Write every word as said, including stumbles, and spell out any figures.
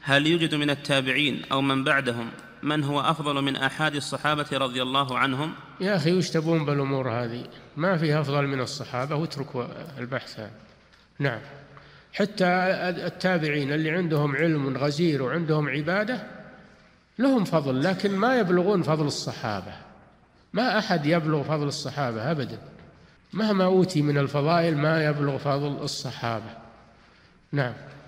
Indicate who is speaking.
Speaker 1: هل يوجد من التابعين أو من بعدهم من هو أفضل من أحد الصحابة رضي الله عنهم؟
Speaker 2: يا أخي وش تبون بالأمور هذه؟ ما فيها أفضل من الصحابة، واتركوا البحث هذا. نعم، حتى التابعين اللي عندهم علم غزير وعندهم عبادة لهم فضل، لكن ما يبلغون فضل الصحابة. ما أحد يبلغ فضل الصحابة أبدا، مهما أوتي من الفضائل ما يبلغ فضل الصحابة. نعم.